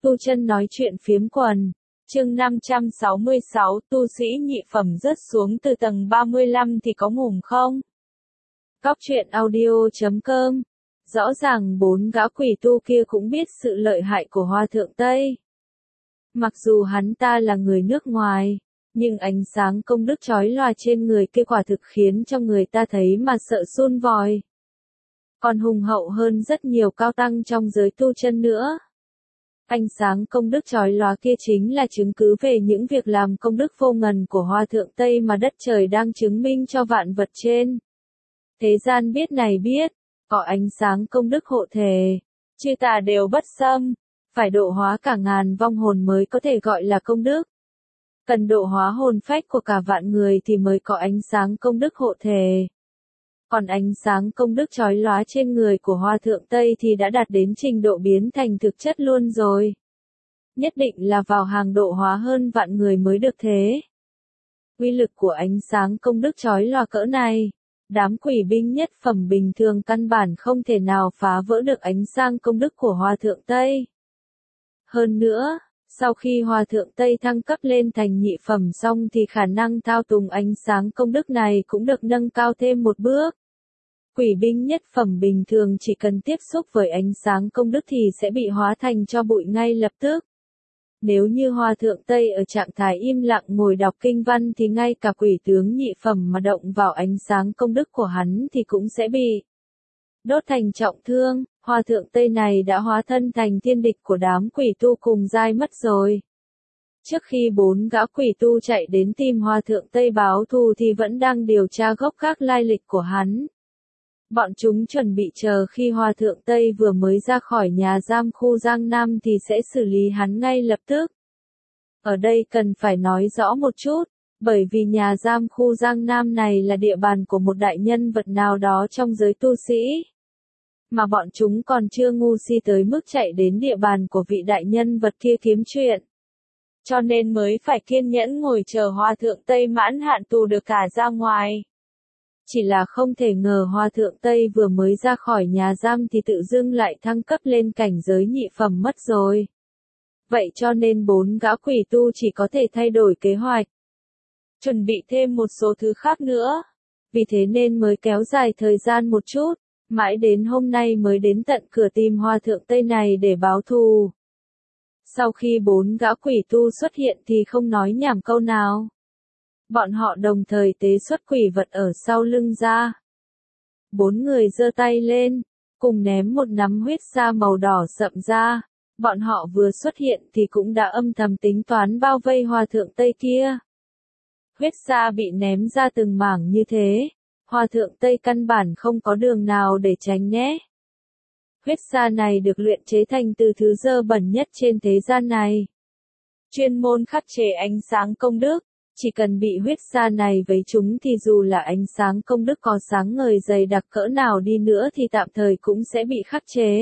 Tu Chân nói chuyện phiếm quần. Chương 566, tu sĩ nhị phẩm rớt xuống từ tầng 35 thì có ngủm không? Góc truyện audio.com. Rõ ràng bốn gã quỷ tu kia cũng biết sự lợi hại của Hoa Thượng Tây. Mặc dù hắn ta là người nước ngoài, nhưng ánh sáng công đức chói lòa trên người kia quả thực khiến cho người ta thấy mà sợ sun vòi. Còn hùng hậu hơn rất nhiều cao tăng trong giới tu chân nữa. Ánh sáng công đức chói lòa kia chính là chứng cứ về những việc làm công đức vô ngần của Hoa Thượng Tây mà đất trời đang chứng minh cho vạn vật trên. Thế gian biết này biết, có ánh sáng công đức hộ thể, chư tà đều bất xâm, phải độ hóa cả ngàn vong hồn mới có thể gọi là công đức. Cần độ hóa hồn phách của cả vạn người thì mới có ánh sáng công đức hộ thể. Còn ánh sáng công đức chói lóa trên người của Hoa Thượng Tây thì đã đạt đến trình độ biến thành thực chất luôn rồi. Nhất định là vào hàng độ hóa hơn vạn người mới được thế. Uy lực của ánh sáng công đức chói lòa cỡ này, đám quỷ binh nhất phẩm bình thường căn bản không thể nào phá vỡ được ánh sáng công đức của Hoa Thượng Tây. Hơn nữa, sau khi Hoa Thượng Tây thăng cấp lên thành nhị phẩm xong thì khả năng thao túng ánh sáng công đức này cũng được nâng cao thêm một bước. Quỷ binh nhất phẩm bình thường chỉ cần tiếp xúc với ánh sáng công đức thì sẽ bị hóa thành tro bụi ngay lập tức. Nếu như Hoa Thượng Tây ở trạng thái im lặng ngồi đọc kinh văn thì ngay cả quỷ tướng nhị phẩm mà động vào ánh sáng công đức của hắn thì cũng sẽ bị đốt thành trọng thương. Hoa Thượng Tây này đã hóa thân thành thiên địch của đám quỷ tu cùng giai mất rồi. Trước khi bốn gã quỷ tu chạy đến tìm Hoa Thượng Tây báo thù thì vẫn đang điều tra gốc gác lai lịch của hắn. Bọn chúng chuẩn bị chờ khi Hoa Thượng Tây vừa mới ra khỏi nhà giam khu Giang Nam thì sẽ xử lý hắn ngay lập tức. Ở đây cần phải nói rõ một chút, bởi vì nhà giam khu Giang Nam này là địa bàn của một đại nhân vật nào đó trong giới tu sĩ. Mà bọn chúng còn chưa ngu si tới mức chạy đến địa bàn của vị đại nhân vật kia kiếm chuyện. Cho nên mới phải kiên nhẫn ngồi chờ Hoa Thượng Tây mãn hạn tù được thả ra ngoài. Chỉ là không thể ngờ Hoa Thượng Tây vừa mới ra khỏi nhà giam thì tự dưng lại thăng cấp lên cảnh giới nhị phẩm mất rồi. Vậy cho nên bốn gã quỷ tu chỉ có thể thay đổi kế hoạch. Chuẩn bị thêm một số thứ khác nữa. Vì thế nên mới kéo dài thời gian một chút, mãi đến hôm nay mới đến tận cửa tìm Hoa Thượng Tây này để báo thù. Sau khi bốn gã quỷ tu xuất hiện thì không nói nhảm câu nào. Bọn họ đồng thời tế xuất quỷ vật ở sau lưng ra. Bốn người giơ tay lên, cùng ném một nắm huyết sa màu đỏ sậm ra. Bọn họ vừa xuất hiện thì cũng đã âm thầm tính toán bao vây Hoa Thượng Tây kia. Huyết sa bị ném ra từng mảng như thế, Hoa Thượng Tây căn bản không có đường nào để tránh né. Huyết sa này được luyện chế thành từ thứ dơ bẩn nhất trên thế gian này. Chuyên môn khắc chế ánh sáng công đức. Chỉ cần bị huyết sa này vấy chúng thì dù là ánh sáng công đức có sáng ngời dày đặc cỡ nào đi nữa thì tạm thời cũng sẽ bị khắc chế.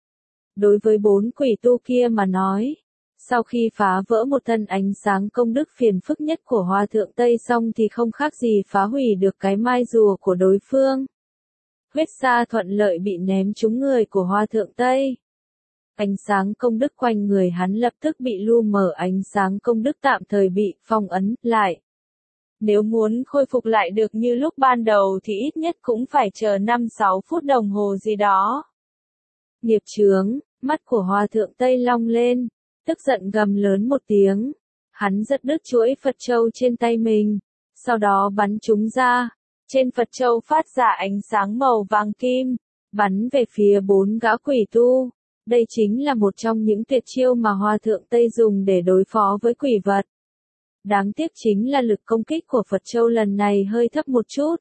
Đối với bốn quỷ tu kia mà nói, sau khi phá vỡ một thân ánh sáng công đức phiền phức nhất của Hoa Thượng Tây xong thì không khác gì phá hủy được cái mai rùa của đối phương. Huyết sa thuận lợi bị ném trúng người của Hoa Thượng Tây. Ánh sáng công đức quanh người hắn lập tức bị lu mờ, ánh sáng công đức tạm thời bị phong ấn lại. Nếu muốn khôi phục lại được như lúc ban đầu thì ít nhất cũng phải chờ 5-6 phút đồng hồ gì đó. Nghiệp chướng, mắt của Hoa Thượng Tây long lên, tức giận gầm lớn một tiếng. Hắn giật đứt chuỗi Phật châu trên tay mình, sau đó bắn chúng ra. Trên Phật châu phát ra ánh sáng màu vàng kim, bắn về phía bốn gã quỷ tu. Đây chính là một trong những tuyệt chiêu mà Hoa Thượng Tây dùng để đối phó với quỷ vật. Đáng tiếc chính là lực công kích của Phật Châu lần này hơi thấp một chút.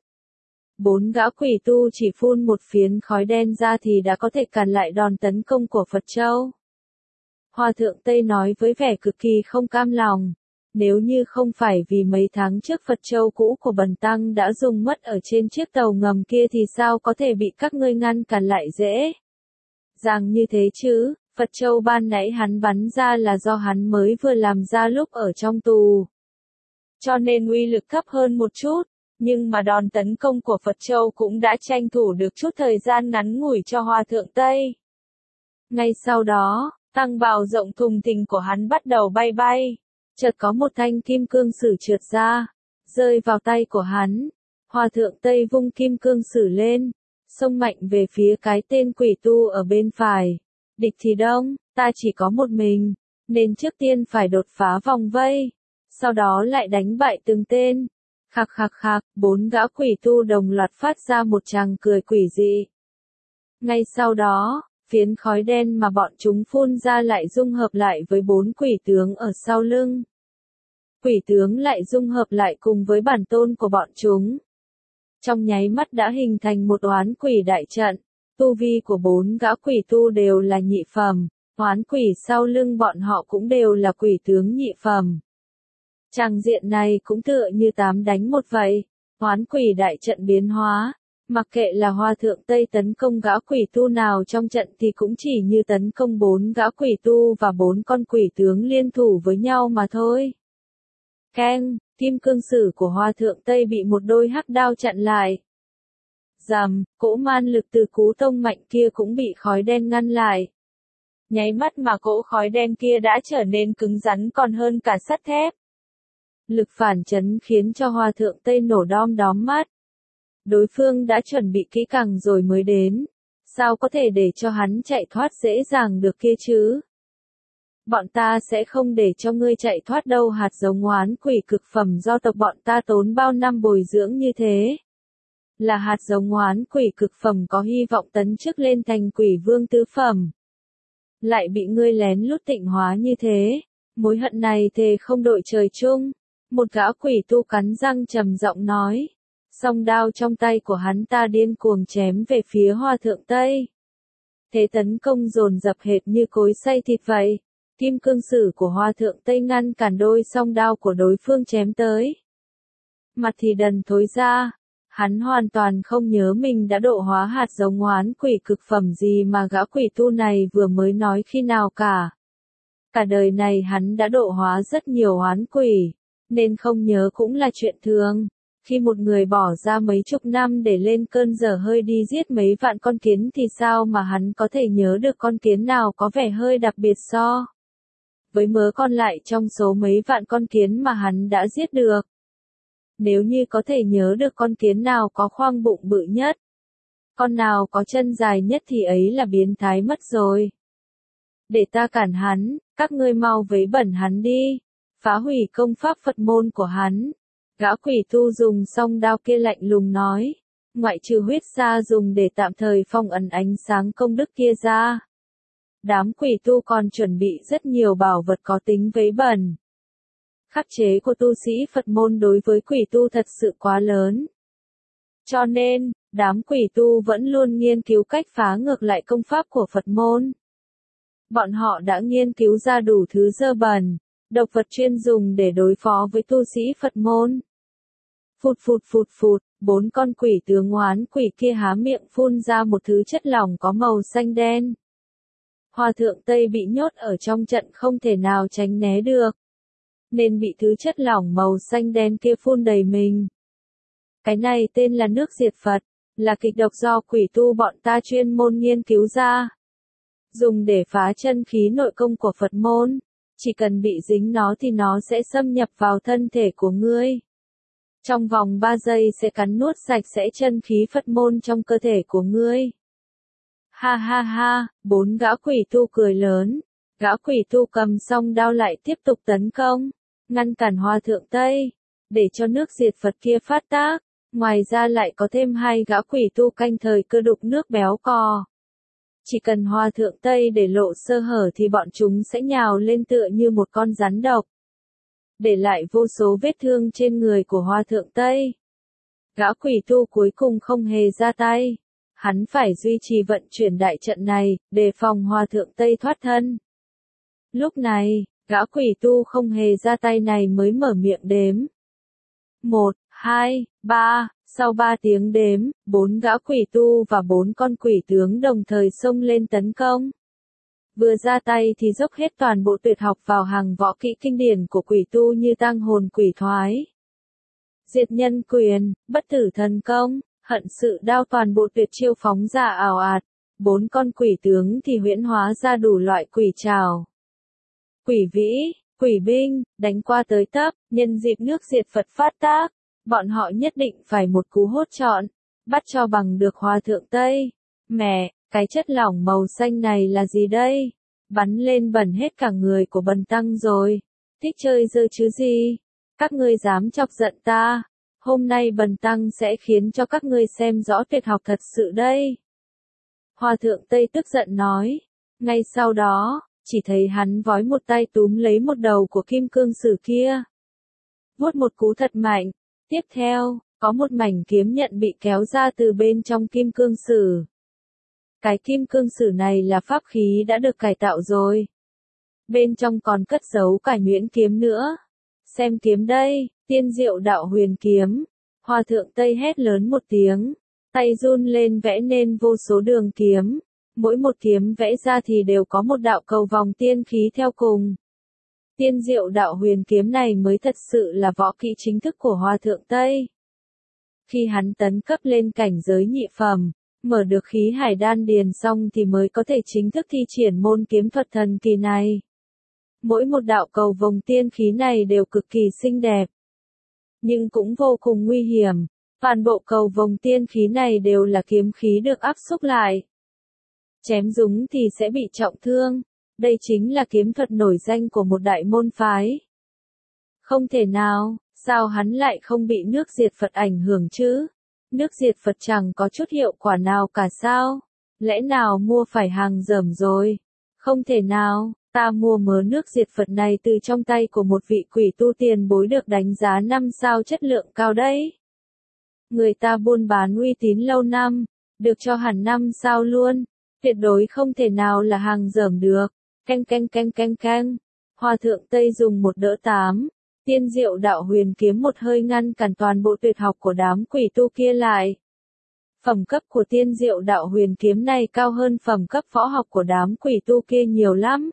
Bốn gã quỷ tu chỉ phun một phiến khói đen ra thì đã có thể cản lại đòn tấn công của Phật Châu. Hoa Thượng Tây nói với vẻ cực kỳ không cam lòng. Nếu như không phải vì mấy tháng trước Phật Châu cũ của Bần Tăng đã dùng mất ở trên chiếc tàu ngầm kia thì sao có thể bị các ngươi ngăn cản lại dễ dàng như thế chứ. Phật Châu ban nãy hắn bắn ra là do hắn mới vừa làm ra lúc ở trong tù. Cho nên uy lực thấp hơn một chút, nhưng mà đòn tấn công của Phật Châu cũng đã tranh thủ được chút thời gian ngắn ngủi cho Hoa Thượng Tây. Ngay sau đó, Tăng bào rộng thùng thình của hắn bắt đầu bay bay. Chợt có một thanh kim cương sử trượt ra, rơi vào tay của hắn. Hòa thượng Tây vung kim cương sử lên, xông mạnh về phía cái tên quỷ tu ở bên phải. Địch thì đông, ta chỉ có một mình, nên trước tiên phải đột phá vòng vây, sau đó lại đánh bại từng tên. Khạc khạc khạc, 4 gã quỷ tu đồng loạt phát ra một tràng cười quỷ dị. Ngay sau đó, phiến khói đen mà bọn chúng phun ra lại dung hợp lại với 4 quỷ tướng ở sau lưng. Quỷ tướng lại dung hợp lại cùng với bản tôn của bọn chúng. Trong nháy mắt đã hình thành một oán quỷ đại trận. Tu vi của 4 gã quỷ tu đều là nhị phẩm, oán quỷ sau lưng bọn họ cũng đều là quỷ tướng nhị phẩm. Tràng diện này cũng tựa như 8 đánh 1 vậy. Oán quỷ đại trận biến hóa, mặc kệ là Hòa thượng Tây tấn công gã quỷ tu nào trong trận thì cũng chỉ như tấn công 4 gã quỷ tu và 4 con quỷ tướng liên thủ với nhau mà thôi. Keng, kim cương sử của Hòa thượng Tây bị một đôi hắc đao chặn lại. Rầm, cỗ man lực từ cú tông mạnh kia cũng bị khói đen ngăn lại. Nháy mắt mà cỗ khói đen kia đã trở nên cứng rắn còn hơn cả sắt thép. Lực phản chấn khiến cho Hòa thượng Tây nổ đom đóm mắt. Đối phương đã chuẩn bị kỹ càng rồi mới đến. Sao có thể để cho hắn chạy thoát dễ dàng được kia chứ? Bọn ta sẽ không để cho ngươi chạy thoát đâu. Hạt giống oán quỷ cực phẩm do tộc bọn ta tốn bao năm bồi dưỡng như thế. Là hạt giống oán quỷ cực phẩm có hy vọng tấn chức lên thành quỷ vương tứ phẩm. Lại bị ngươi lén lút tịnh hóa như thế. Mối hận này thề không đội trời chung. Một gã quỷ tu cắn răng trầm giọng nói. Song đao trong tay của hắn ta điên cuồng chém về phía Hòa thượng Tây. Thế tấn công dồn dập hệt như cối xay thịt vậy. Kim cương sử của Hòa thượng Tây ngăn cản đôi song đao của đối phương chém tới. Mặt thì đần thối ra. Hắn hoàn toàn không nhớ mình đã độ hóa hạt giống oán quỷ cực phẩm gì mà gã quỷ tu này vừa mới nói khi nào cả. Cả đời này hắn đã độ hóa rất nhiều oán quỷ, nên không nhớ cũng là chuyện thường. Khi một người bỏ ra mấy chục năm để lên cơn dở hơi đi giết mấy vạn con kiến thì sao mà hắn có thể nhớ được con kiến nào có vẻ hơi đặc biệt so với mớ còn lại trong số mấy vạn con kiến mà hắn đã giết được. Nếu như có thể nhớ được con kiến nào có khoang bụng bự nhất, con nào có chân dài nhất thì ấy là biến thái mất rồi. Để ta cản hắn, các ngươi mau vấy bẩn hắn đi, phá hủy công pháp Phật môn của hắn. Gã quỷ tu dùng song đao kia lạnh lùng nói, ngoại trừ huyết sa dùng để tạm thời phong ấn ánh sáng công đức kia ra. Đám quỷ tu còn chuẩn bị rất nhiều bảo vật có tính vấy bẩn. Khắc chế của tu sĩ Phật môn đối với quỷ tu thật sự quá lớn. Cho nên, đám quỷ tu vẫn luôn nghiên cứu cách phá ngược lại công pháp của Phật môn. Bọn họ đã nghiên cứu ra đủ thứ dơ bẩn, độc vật chuyên dùng để đối phó với tu sĩ Phật môn. Phụt phụt phụt phụt, 4 con quỷ tướng oán quỷ kia há miệng phun ra một thứ chất lỏng có màu xanh đen. Hòa thượng Tây bị nhốt ở trong trận không thể nào tránh né được, nên bị thứ chất lỏng màu xanh đen kia phun đầy mình. Cái này tên là nước diệt Phật, là kịch độc do quỷ tu bọn ta chuyên môn nghiên cứu ra. Dùng để phá chân khí nội công của Phật môn, chỉ cần bị dính nó thì nó sẽ xâm nhập vào thân thể của ngươi. Trong vòng 3 giây sẽ cắn nuốt sạch sẽ chân khí Phật môn trong cơ thể của ngươi. Ha ha ha, 4 gã quỷ tu cười lớn. Gã quỷ tu cầm song đao lại tiếp tục tấn công, ngăn cản Hòa thượng Tây, để cho nước diệt Phật kia phát tác. Ngoài ra lại có thêm 2 gã quỷ tu canh thời cơ đục nước béo cò. Chỉ cần Hòa thượng Tây để lộ sơ hở thì bọn chúng sẽ nhào lên tựa như một con rắn độc, để lại vô số vết thương trên người của Hòa thượng Tây. Gã quỷ tu cuối cùng không hề ra tay. Hắn phải duy trì vận chuyển đại trận này, đề phòng Hòa thượng Tây thoát thân. Lúc này, gã quỷ tu không hề ra tay này mới mở miệng đếm. 1, 2, 3, sau 3 tiếng đếm, 4 gã quỷ tu và 4 con quỷ tướng đồng thời xông lên tấn công. Vừa ra tay thì dốc hết toàn bộ tuyệt học vào hàng võ kỹ kinh điển của quỷ tu như tăng hồn quỷ thoái, diệt nhân quyền, bất tử thần công, hận sự đao, toàn bộ tuyệt chiêu phóng ra ào ạt. 4 con quỷ tướng thì huyễn hóa ra đủ loại quỷ trảo. Quỷ vĩ, quỷ binh, đánh qua tới tấp, nhân dịp nước diệt Phật phát tác, bọn họ nhất định phải một cú hốt trọn, bắt cho bằng được Hòa Thượng Tây. Mẹ, cái chất lỏng màu xanh này là gì đây? Bắn lên bẩn hết cả người của Bần Tăng rồi. Thích chơi dơ chứ gì? Các ngươi dám chọc giận ta? Hôm nay Bần Tăng sẽ khiến cho các ngươi xem rõ tuyệt học thật sự đây. Hòa Thượng Tây tức giận nói. Ngay sau đó, chỉ thấy hắn vói một tay túm lấy một đầu của kim cương sử kia. Vuốt một cú thật mạnh. Tiếp theo, có một mảnh kiếm nhận bị kéo ra từ bên trong kim cương sử. Cái kim cương sử này là pháp khí đã được cải tạo rồi. Bên trong còn cất giấu cả nhuyễn kiếm nữa. Xem kiếm đây, Tiên Diệu Đạo Huyền Kiếm. Hòa Thượng Tây hét lớn một tiếng, tay run lên vẽ nên vô số đường kiếm. Mỗi một kiếm vẽ ra thì đều có một đạo cầu vòng tiên khí theo cùng. Tiên Diệu Đạo Huyền Kiếm này mới thật sự là võ kỹ chính thức của Hòa Thượng Tây. Khi hắn tấn cấp lên cảnh giới nhị phẩm, mở được khí hải đan điền xong thì mới có thể chính thức thi triển môn kiếm thuật thần kỳ này. Mỗi một đạo cầu vòng tiên khí này đều cực kỳ xinh đẹp, nhưng cũng vô cùng nguy hiểm. Toàn bộ cầu vòng tiên khí này đều là kiếm khí được áp xúc lại. Chém chúng thì sẽ bị trọng thương. Đây chính là kiếm thuật nổi danh của một đại môn phái. Không thể nào, sao hắn lại không bị nước diệt Phật ảnh hưởng chứ? Nước diệt Phật chẳng có chút hiệu quả nào cả sao? Lẽ nào mua phải hàng dởm rồi? Không thể nào, ta mua mớ nước diệt Phật này từ trong tay của một vị quỷ tu tiền bối được đánh giá 5 sao chất lượng cao đấy. Người ta buôn bán uy tín lâu năm, được cho hẳn 5 sao luôn, tuyệt đối không thể nào là hàng dởm được. Canh canh canh canh canh. Hòa Thượng Tây dùng một đỡ 8. Tiên Diệu Đạo Huyền Kiếm một hơi ngăn cản toàn bộ tuyệt học của đám quỷ tu kia lại. Phẩm cấp của Tiên Diệu Đạo Huyền Kiếm này cao hơn phẩm cấp võ học của đám quỷ tu kia nhiều lắm.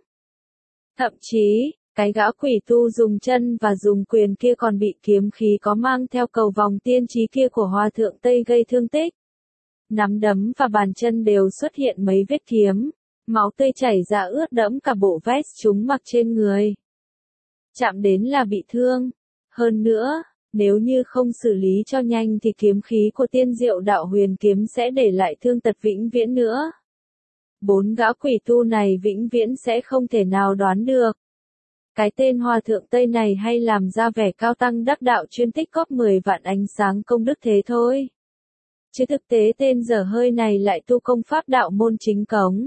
Thậm chí, cái gã quỷ tu dùng chân và dùng quyền kia còn bị kiếm khí có mang theo cầu vòng tiên trí kia của Hòa Thượng Tây gây thương tích. Nắm đấm và bàn chân đều xuất hiện mấy vết kiếm. Máu tươi chảy ra ướt đẫm cả bộ vest chúng mặc trên người. Chạm đến là bị thương. Hơn nữa, nếu như không xử lý cho nhanh thì kiếm khí của Tiên Diệu Đạo Huyền Kiếm sẽ để lại thương tật vĩnh viễn nữa. 4 gã quỷ tu này vĩnh viễn sẽ không thể nào đoán được. Cái tên Hòa Thượng Tây này hay làm ra vẻ cao tăng đắc đạo chuyên tích góp 10 vạn ánh sáng công đức thế thôi. Chứ thực tế tên dở hơi này lại tu công pháp đạo môn chính cống.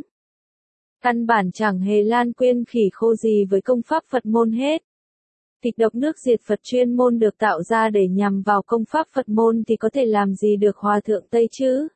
Căn bản chẳng hề lan quyên khỉ khô gì với công pháp Phật môn hết. Kịch độc nước diệt Phật chuyên môn được tạo ra để nhằm vào công pháp Phật môn thì có thể làm gì được Hòa Thượng Tây chứ?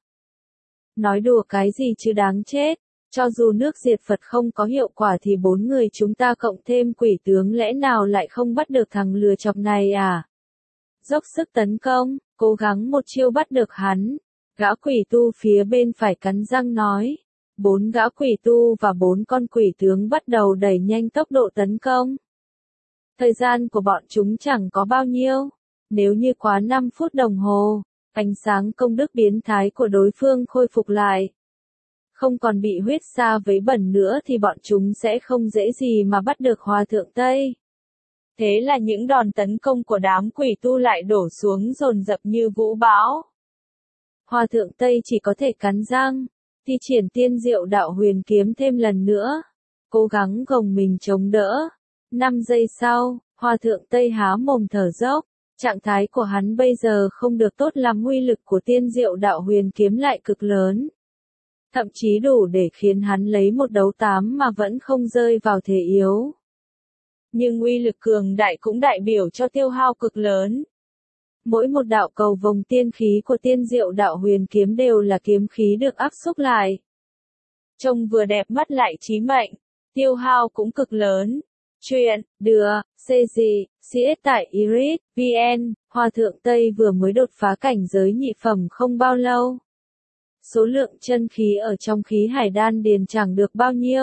Nói đùa cái gì chứ đáng chết. Cho dù nước diệt Phật không có hiệu quả thì 4 người chúng ta cộng thêm quỷ tướng lẽ nào lại không bắt được thằng lừa chọc này à? Dốc sức tấn công, cố gắng một chiêu bắt được hắn. Gã quỷ tu phía bên phải cắn răng nói. 4 gã quỷ tu và 4 con quỷ tướng bắt đầu đẩy nhanh tốc độ tấn công. Thời gian của bọn chúng chẳng có bao nhiêu. Nếu như quá 5 phút đồng hồ, ánh sáng công đức biến thái của đối phương khôi phục lại. Không còn bị huyết sa vấy bẩn nữa thì bọn chúng sẽ không dễ gì mà bắt được Hòa Thượng Tây. Thế là những đòn tấn công của đám quỷ tu lại đổ xuống dồn dập như vũ bão. Hòa Thượng Tây chỉ có thể cắn răng, thi triển Tiên Diệu Đạo Huyền Kiếm thêm lần nữa, cố gắng gồng mình chống đỡ. 5 giây sau, Hòa Thượng Tây há mồm thở dốc, trạng thái của hắn bây giờ không được tốt lắm, uy lực của Tiên Diệu Đạo Huyền Kiếm lại cực lớn. Thậm chí đủ để khiến hắn lấy một đấu 8 mà vẫn không rơi vào thế yếu. Nhưng uy lực cường đại cũng đại biểu cho tiêu hao cực lớn. Mỗi một đạo cầu vòng tiên khí của Tiên Diệu Đạo Huyền Kiếm đều là kiếm khí được áp xúc lại. Trông vừa đẹp mắt lại chí mệnh, tiêu hao cũng cực lớn. Chuyện, đưa, CG, CS tại Iris, VN, Hòa Thượng Tây vừa mới đột phá cảnh giới nhị phẩm không bao lâu. Số lượng chân khí ở trong khí hải đan điền chẳng được bao nhiêu.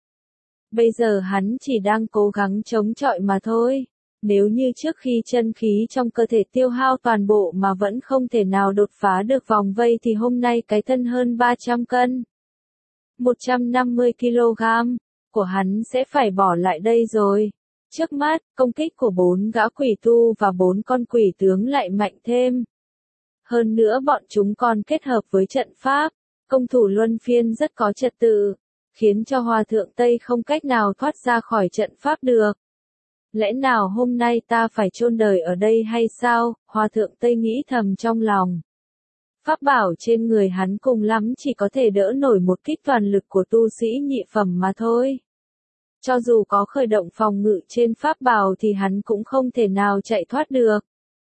Bây giờ hắn chỉ đang cố gắng chống chọi mà thôi. Nếu như trước khi chân khí trong cơ thể tiêu hao toàn bộ mà vẫn không thể nào đột phá được vòng vây thì hôm nay cái thân hơn 300 cân. 150 kg của hắn sẽ phải bỏ lại đây rồi. Trước mắt, công kích của 4 gã quỷ tu và 4 con quỷ tướng lại mạnh thêm. Hơn nữa bọn chúng còn kết hợp với trận pháp, công thủ luân phiên rất có trật tự, khiến cho Hòa Thượng Tây không cách nào thoát ra khỏi trận pháp được. Lẽ nào hôm nay ta phải chôn đời ở đây hay sao? Hòa Thượng Tây nghĩ thầm trong lòng. Pháp bảo trên người hắn cùng lắm chỉ có thể đỡ nổi một kích toàn lực của tu sĩ nhị phẩm mà thôi. Cho dù có khởi động phòng ngự trên pháp bảo thì hắn cũng không thể nào chạy thoát được.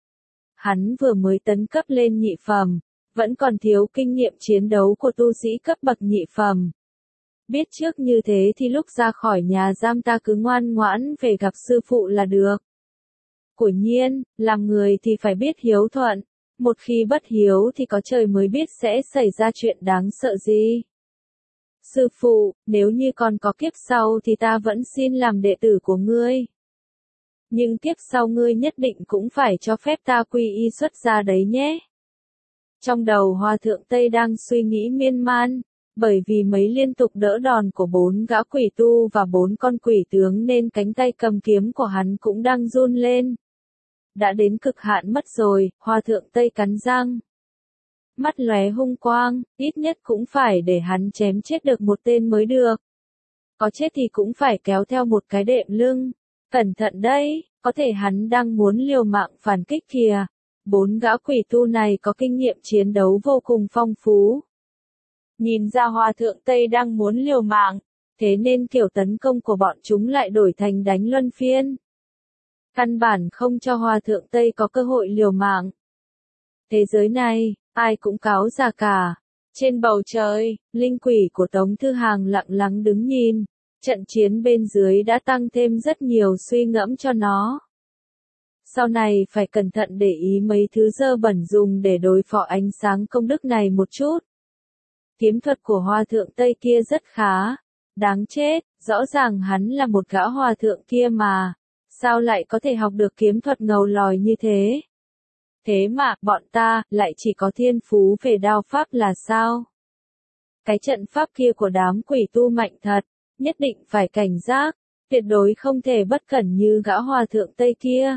Hắn vừa mới tấn cấp lên nhị phẩm, vẫn còn thiếu kinh nghiệm chiến đấu của tu sĩ cấp bậc nhị phẩm. Biết trước như thế thì lúc ra khỏi nhà giam ta cứ ngoan ngoãn về gặp sư phụ là được. Quả nhiên, làm người thì phải biết hiếu thuận, một khi bất hiếu thì có trời mới biết sẽ xảy ra chuyện đáng sợ gì. Sư phụ, nếu như còn có kiếp sau thì ta vẫn xin làm đệ tử của ngươi. Nhưng kiếp sau ngươi nhất định cũng phải cho phép ta quy y xuất gia đấy nhé. Trong đầu Hòa Thượng Tây đang suy nghĩ miên man, bởi vì mấy liên tục đỡ đòn của 4 gã quỷ tu và 4 con quỷ tướng nên cánh tay cầm kiếm của hắn cũng đang run lên. Đã đến cực hạn mất rồi, Hòa Thượng Tây cắn răng. Mắt lóe hung quang, ít nhất cũng phải để hắn chém chết được một tên mới được. Có chết thì cũng phải kéo theo một cái đệm lưng. Cẩn thận đấy, có thể hắn đang muốn liều mạng phản kích kìa. 4 gã quỷ tu này có kinh nghiệm chiến đấu vô cùng phong phú. Nhìn ra Hòa Thượng Tây đang muốn liều mạng, thế nên kiểu tấn công của bọn chúng lại đổi thành đánh luân phiên. Căn bản không cho Hòa Thượng Tây có cơ hội liều mạng. Thế giới này, ai cũng cáo già cả. Trên bầu trời, linh quỷ của Tống Thư Hàng lặng lắng đứng nhìn. Trận chiến bên dưới đã tăng thêm rất nhiều suy ngẫm cho nó. Sau này phải cẩn thận để ý mấy thứ dơ bẩn dùng để đối phó ánh sáng công đức này một chút. Kiếm thuật của Hòa Thượng Tây kia rất khá. Đáng chết, rõ ràng hắn là một gã hòa thượng kia mà. Sao lại có thể học được kiếm thuật ngầu lòi như thế? Thế mà, bọn ta, lại chỉ có thiên phú về đao pháp là sao? Cái trận pháp kia của đám quỷ tu mạnh thật, nhất định phải cảnh giác, tuyệt đối không thể bất cẩn như gã hòa thượng Tây kia.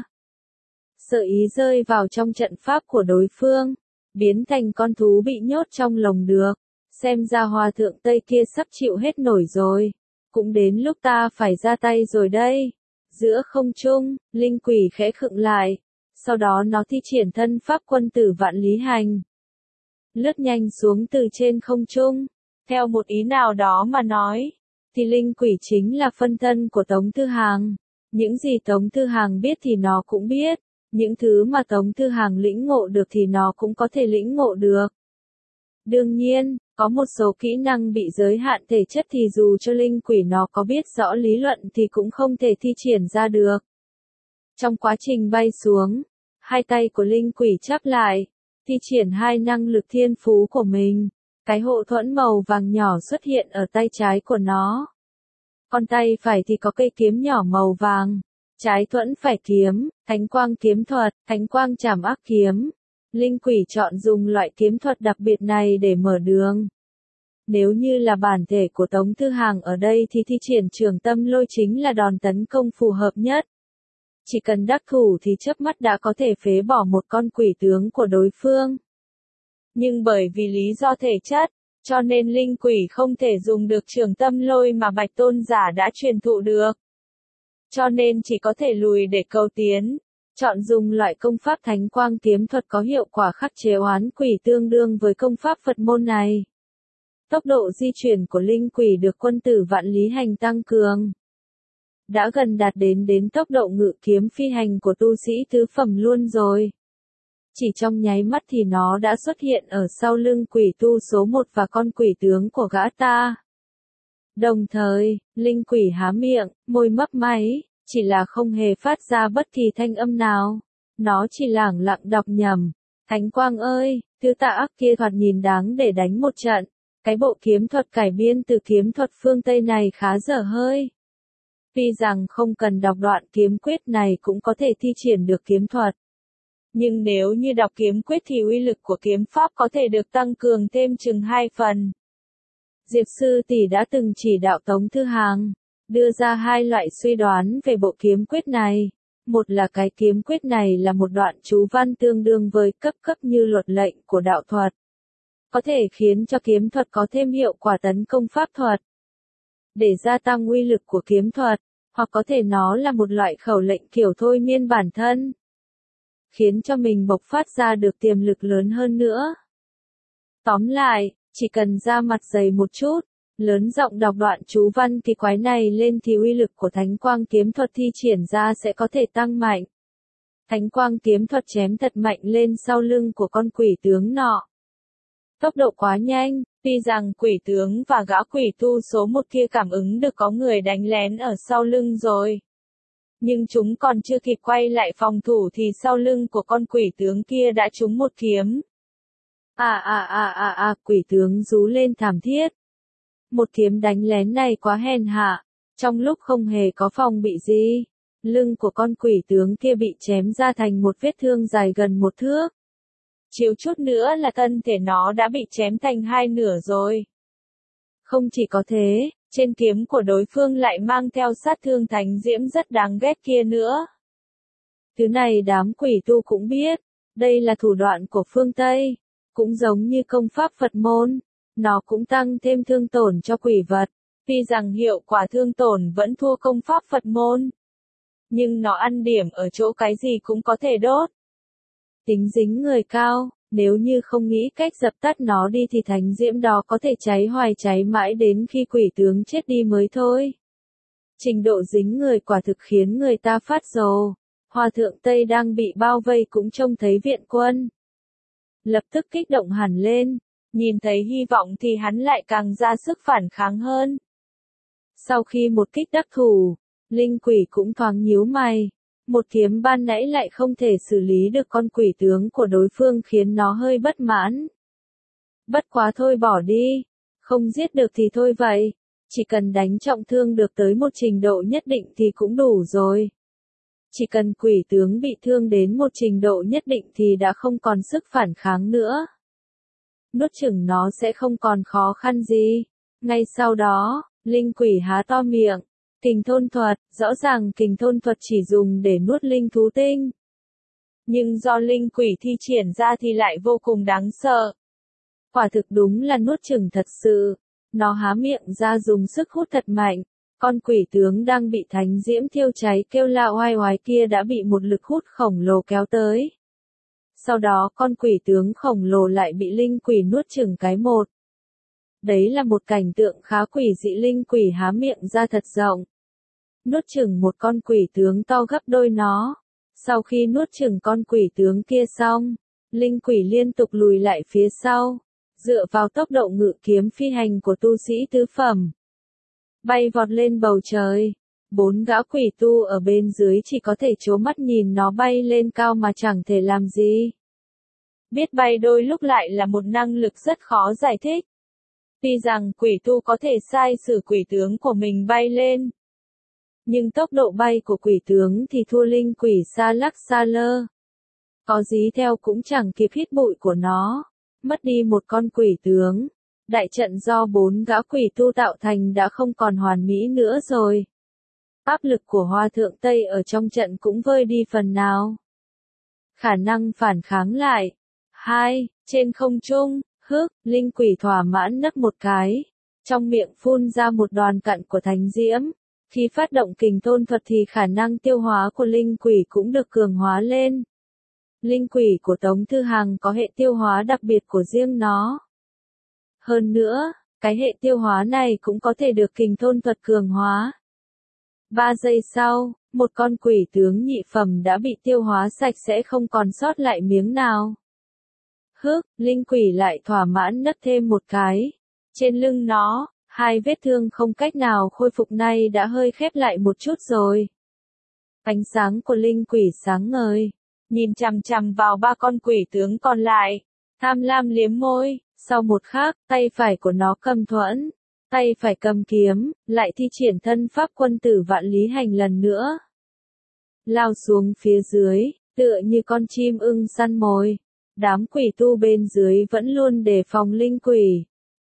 Sợ ý rơi vào trong trận pháp của đối phương, biến thành con thú bị nhốt trong lồng được, xem ra hòa thượng Tây kia sắp chịu hết nổi rồi, cũng đến lúc ta phải ra tay rồi đây. Giữa không trung, linh quỷ khẽ khựng lại, sau đó nó thi triển thân pháp quân tử vạn lý hành. Lướt nhanh xuống từ trên không trung, theo một ý nào đó mà nói, thì linh quỷ chính là phân thân của Tống Thư Hàng. Những gì Tống Thư Hàng biết thì nó cũng biết, những thứ mà Tống Thư Hàng lĩnh ngộ được thì nó cũng có thể lĩnh ngộ được. Đương nhiên, có một số kỹ năng bị giới hạn thể chất thì dù cho linh quỷ nó có biết rõ lý luận thì cũng không thể thi triển ra được. Trong quá trình bay xuống, hai tay của linh quỷ chắp lại, thi triển hai năng lực thiên phú của mình. Cái hộ thuẫn màu vàng nhỏ xuất hiện ở tay trái của nó. Còn tay phải thì có cây kiếm nhỏ màu vàng. Trái thuẫn phải kiếm, thánh quang kiếm thuật, thánh quang trảm ác kiếm. Linh quỷ chọn dùng loại kiếm thuật đặc biệt này để mở đường. Nếu như là bản thể của Tống Thư Hàng ở đây thì thi triển trường tâm lôi chính là đòn tấn công phù hợp nhất. Chỉ cần đắc thủ thì chớp mắt đã có thể phế bỏ một con quỷ tướng của đối phương. Nhưng bởi vì lý do thể chất, cho nên linh quỷ không thể dùng được trường tâm lôi mà Bạch Tôn giả đã truyền thụ được. Cho nên chỉ có thể lùi để cầu tiến, chọn dùng loại công pháp thánh quang kiếm thuật có hiệu quả khắc chế oán quỷ tương đương với công pháp Phật môn này. Tốc độ di chuyển của linh quỷ được quân tử vạn lý hành tăng cường. Đã gần đạt đến tốc độ ngự kiếm phi hành của tu sĩ tứ phẩm luôn rồi. Chỉ trong nháy mắt thì nó đã xuất hiện ở sau lưng quỷ tu số 1 và con quỷ tướng của gã ta. Đồng thời, linh quỷ há miệng, môi mấp máy, chỉ là không hề phát ra bất kỳ thanh âm nào. Nó chỉ lẳng lặng đọc nhầm. Thánh quang ơi, thứ tà ác kia thoạt nhìn đáng để đánh một trận. Cái bộ kiếm thuật cải biên từ kiếm thuật phương Tây này khá dở hơi. Tuy rằng không cần đọc đoạn kiếm quyết này cũng có thể thi triển được kiếm thuật. Nhưng nếu như đọc kiếm quyết thì uy lực của kiếm pháp có thể được tăng cường thêm chừng 2 phần. Diệp sư tỷ đã từng chỉ đạo Tống Thư Hàng, đưa ra hai loại suy đoán về bộ kiếm quyết này. Một là cái kiếm quyết này là một đoạn chú văn tương đương với cấp cấp như luật lệnh của đạo thuật. Có thể khiến cho kiếm thuật có thêm hiệu quả tấn công pháp thuật. Để gia tăng uy lực của kiếm thuật, hoặc có thể nó là một loại khẩu lệnh kiểu thôi miên bản thân. Khiến cho mình bộc phát ra được tiềm lực lớn hơn nữa. Tóm lại, chỉ cần ra mặt dày một chút, lớn giọng đọc đoạn chú văn kỳ quái này lên thì uy lực của thánh quang kiếm thuật thi triển ra sẽ có thể tăng mạnh. Thánh quang kiếm thuật chém thật mạnh lên sau lưng của con quỷ tướng nọ. Tốc độ quá nhanh, tuy rằng quỷ tướng và gã quỷ tu số một kia cảm ứng được có người đánh lén ở sau lưng rồi. Nhưng chúng còn chưa kịp quay lại phòng thủ thì sau lưng của con quỷ tướng kia đã trúng một kiếm. Quỷ tướng rú lên thảm thiết. Một kiếm đánh lén này quá hèn hạ, trong lúc không hề có phòng bị gì, lưng của con quỷ tướng kia bị chém ra thành một vết thương dài gần 1 thước. Chiếu chút nữa là thân thể nó đã bị chém thành 2 nửa rồi. Không chỉ có thế, trên kiếm của đối phương lại mang theo sát thương thánh diễm rất đáng ghét kia nữa. Thứ này đám quỷ tu cũng biết, đây là thủ đoạn của phương Tây, cũng giống như công pháp Phật môn, nó cũng tăng thêm thương tổn cho quỷ vật, tuy rằng hiệu quả thương tổn vẫn thua công pháp Phật môn. Nhưng nó ăn điểm ở chỗ cái gì cũng có thể đốt. Tính dính người cao, nếu như không nghĩ cách dập tắt nó đi thì thánh diễm đó có thể cháy hoài cháy mãi đến khi quỷ tướng chết đi mới thôi. Trình độ dính người quả thực khiến người ta phát rồ. Hòa thượng Tây đang bị bao vây cũng trông thấy viện quân. Lập tức kích động hẳn lên, nhìn thấy hy vọng thì hắn lại càng ra sức phản kháng hơn. Sau khi một kích đắc thủ, linh quỷ cũng thoáng nhíu mày. Một kiếm ban nãy lại không thể xử lý được con quỷ tướng của đối phương khiến nó hơi bất mãn. Bất quá thôi bỏ đi, không giết được thì thôi vậy, chỉ cần đánh trọng thương được tới một trình độ nhất định thì cũng đủ rồi. Chỉ cần quỷ tướng bị thương đến một trình độ nhất định thì đã không còn sức phản kháng nữa. Nuốt chửng nó sẽ không còn khó khăn gì. Ngay sau đó, linh quỷ há to miệng. Kình thôn thuật, rõ ràng kình thôn thuật chỉ dùng để nuốt linh thú tinh. Nhưng do linh quỷ thi triển ra thì lại vô cùng đáng sợ. Quả thực đúng là nuốt chửng thật sự. Nó há miệng ra dùng sức hút thật mạnh. Con quỷ tướng đang bị thánh diễm thiêu cháy kêu la oai oái kia đã bị một lực hút khổng lồ kéo tới. Sau đó con quỷ tướng khổng lồ lại bị linh quỷ nuốt chửng cái một. Đấy là một cảnh tượng khá quỷ dị, linh quỷ há miệng ra thật rộng. Nuốt chửng một con quỷ tướng to gấp đôi nó. Sau khi nuốt chửng con quỷ tướng kia xong, linh quỷ liên tục lùi lại phía sau, dựa vào tốc độ ngự kiếm phi hành của tu sĩ tứ phẩm. Bay vọt lên bầu trời, 4 gã quỷ tu ở bên dưới chỉ có thể trố mắt nhìn nó bay lên cao mà chẳng thể làm gì. Biết bay đôi lúc lại là một năng lực rất khó giải thích. Tuy rằng quỷ tu có thể sai sử quỷ tướng của mình bay lên, nhưng tốc độ bay của quỷ tướng thì thua linh quỷ xa lắc xa lơ. Có dí theo cũng chẳng kịp hít bụi của nó. Mất đi một con quỷ tướng, đại trận do 4 gã quỷ tu tạo thành đã không còn hoàn mỹ nữa rồi. Áp lực của Hòa thượng Tây ở trong trận cũng vơi đi phần nào. Khả năng phản kháng lại. 2. Trên không trung, linh quỷ thỏa mãn nấc một cái. Trong miệng phun ra một đoàn cặn của thánh diễm. Khi phát động kình thôn thuật thì khả năng tiêu hóa của linh quỷ cũng được cường hóa lên. Linh quỷ của Tống Thư Hàng có hệ tiêu hóa đặc biệt của riêng nó. Hơn nữa, cái hệ tiêu hóa này cũng có thể được kình thôn thuật cường hóa. 3 giây sau, một con quỷ tướng nhị phẩm đã bị tiêu hóa sạch sẽ không còn sót lại miếng nào. Linh quỷ lại thỏa mãn nấc thêm một cái. Trên lưng nó, 2 vết thương không cách nào khôi phục này đã hơi khép lại một chút rồi. Ánh sáng của linh quỷ sáng ngời, nhìn chằm chằm vào 3 con quỷ tướng còn lại, tham lam liếm môi, sau một khắc, tay phải của nó cầm thuẫn, tay phải cầm kiếm, lại thi triển thân pháp quân tử vạn lý hành lần nữa. Lao xuống phía dưới, tựa như con chim ưng săn mồi. Đám quỷ tu bên dưới vẫn luôn đề phòng linh quỷ.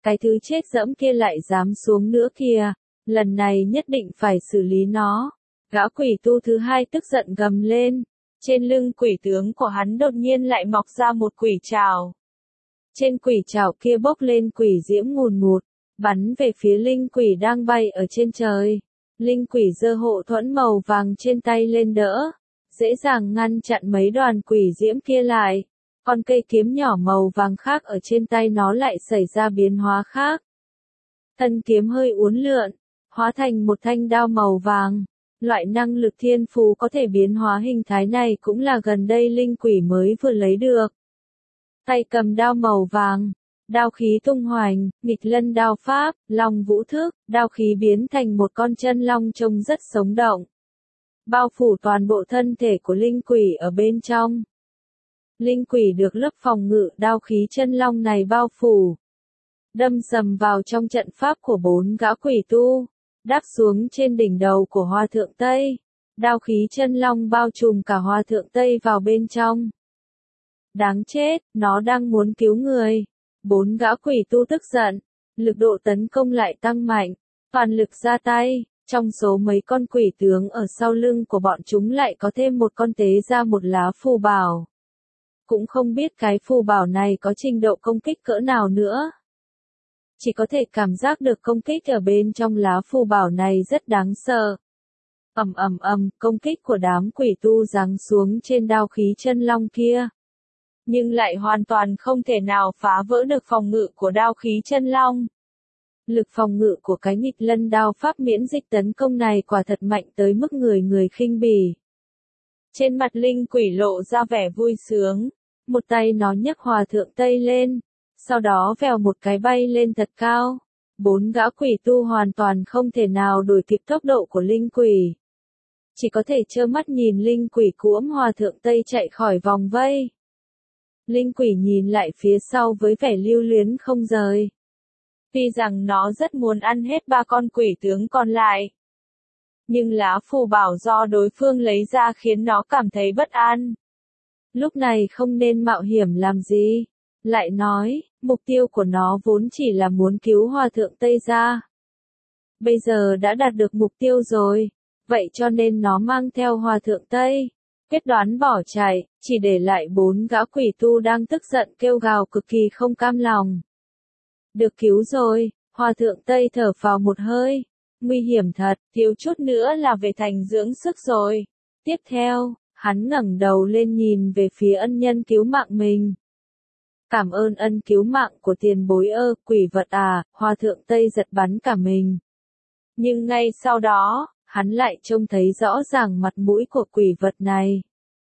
Cái thứ chết dẫm kia lại dám xuống nữa kìa, lần này nhất định phải xử lý nó. Gã quỷ tu thứ hai tức giận gầm lên, trên lưng quỷ tướng của hắn đột nhiên lại mọc ra một quỷ trảo. Trên quỷ trảo kia bốc lên quỷ diễm ngùn ngụt, bắn về phía linh quỷ đang bay ở trên trời. Linh quỷ giơ hộ thuẫn màu vàng trên tay lên đỡ, dễ dàng ngăn chặn mấy đoàn quỷ diễm kia lại. Còn cây kiếm nhỏ màu vàng khác ở trên tay nó lại xảy ra biến hóa khác. Thân kiếm hơi uốn lượn, hóa thành một thanh đao màu vàng. Loại năng lực thiên phú có thể biến hóa hình thái này cũng là gần đây linh quỷ mới vừa lấy được. Tay cầm đao màu vàng, đao khí tung hoành, nghịch lân đao pháp, long vũ thức, đao khí biến thành một con chân long trông rất sống động. Bao phủ toàn bộ thân thể của linh quỷ ở bên trong. Linh quỷ được lớp phòng ngự đao khí chân long này bao phủ. Đâm sầm vào trong trận pháp của 4 gã quỷ tu, đáp xuống trên đỉnh đầu của Hòa Thượng Tây. Đao khí chân long bao trùm cả Hòa Thượng Tây vào bên trong. Đáng chết, nó đang muốn cứu người. 4 gã quỷ tu tức giận, lực độ tấn công lại tăng mạnh, toàn lực ra tay. Trong số mấy con quỷ tướng ở sau lưng của bọn chúng lại có thêm một con tế ra một lá phù bảo. Cũng không biết cái phù bảo này có trình độ công kích cỡ nào nữa. Chỉ có thể cảm giác được công kích ở bên trong lá phù bảo này rất đáng sợ. Công kích của đám quỷ tu giáng xuống trên đao khí chân long kia. Nhưng lại hoàn toàn không thể nào phá vỡ được phòng ngự của đao khí chân long. Lực phòng ngự của cái nghịch lân đao pháp miễn dịch tấn công này quả thật mạnh tới mức người khinh bỉ. Trên mặt linh quỷ lộ ra vẻ vui sướng, một tay nó nhấc Hòa Thượng Tây lên, sau đó vèo một cái bay lên thật cao. 4 gã quỷ tu hoàn toàn không thể nào đuổi kịp tốc độ của linh quỷ. Chỉ có thể trơ mắt nhìn linh quỷ cuỗm Hòa Thượng Tây chạy khỏi vòng vây. Linh quỷ nhìn lại phía sau với vẻ lưu luyến không rời. Tuy rằng nó rất muốn ăn hết 3 con quỷ tướng còn lại. Nhưng lá phù bảo do đối phương lấy ra khiến nó cảm thấy bất an. Lúc này không nên mạo hiểm làm gì. Lại nói, mục tiêu của nó vốn chỉ là muốn cứu Hòa Thượng Tây ra. Bây giờ đã đạt được mục tiêu rồi, vậy cho nên nó mang theo Hòa Thượng Tây. Quyết đoán bỏ chạy, chỉ để lại 4 gã quỷ tu đang tức giận kêu gào cực kỳ không cam lòng. Được cứu rồi, Hòa Thượng Tây thở phào một hơi. Nguy hiểm thật, thiếu chút nữa là về thành dưỡng sức rồi. Tiếp theo, hắn ngẩng đầu lên nhìn về phía ân nhân cứu mạng mình. Cảm ơn ân cứu mạng của tiền bối ơ, quỷ vật à, Hòa Thượng Tây giật bắn cả mình. Nhưng ngay sau đó, hắn lại trông thấy rõ ràng mặt mũi của quỷ vật này.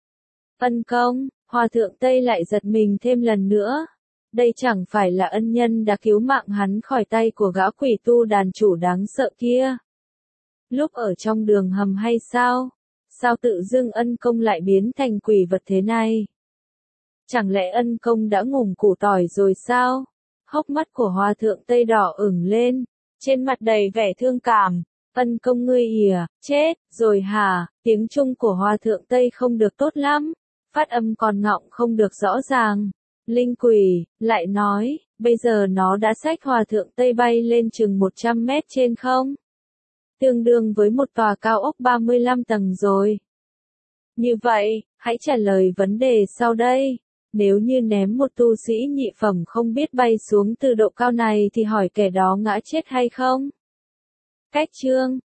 Ân công, Hòa Thượng Tây lại giật mình thêm lần nữa. Đây chẳng phải là ân nhân đã cứu mạng hắn khỏi tay của gã quỷ tu đàn chủ đáng sợ kia. Lúc ở trong đường hầm hay sao? Sao tự dưng ân công lại biến thành quỷ vật thế này? Chẳng lẽ ân công đã ngủm củ tỏi rồi sao? Hốc mắt của Hòa Thượng Tây đỏ ửng lên, trên mặt đầy vẻ thương cảm. Ân công ngươi ỉa, chết, rồi hả? Tiếng Trung của Hòa Thượng Tây không được tốt lắm, phát âm còn ngọng không được rõ ràng. Linh quỷ, lại nói, bây giờ nó đã xách Hòa Thượng Tây bay lên chừng 100 mét trên không? Tương đương với một tòa cao ốc 35 tầng rồi. Như vậy, hãy trả lời vấn đề sau đây. Nếu như ném một tu sĩ nhị phẩm không biết bay xuống từ độ cao này thì hỏi kẻ đó ngã chết hay không? Cách chương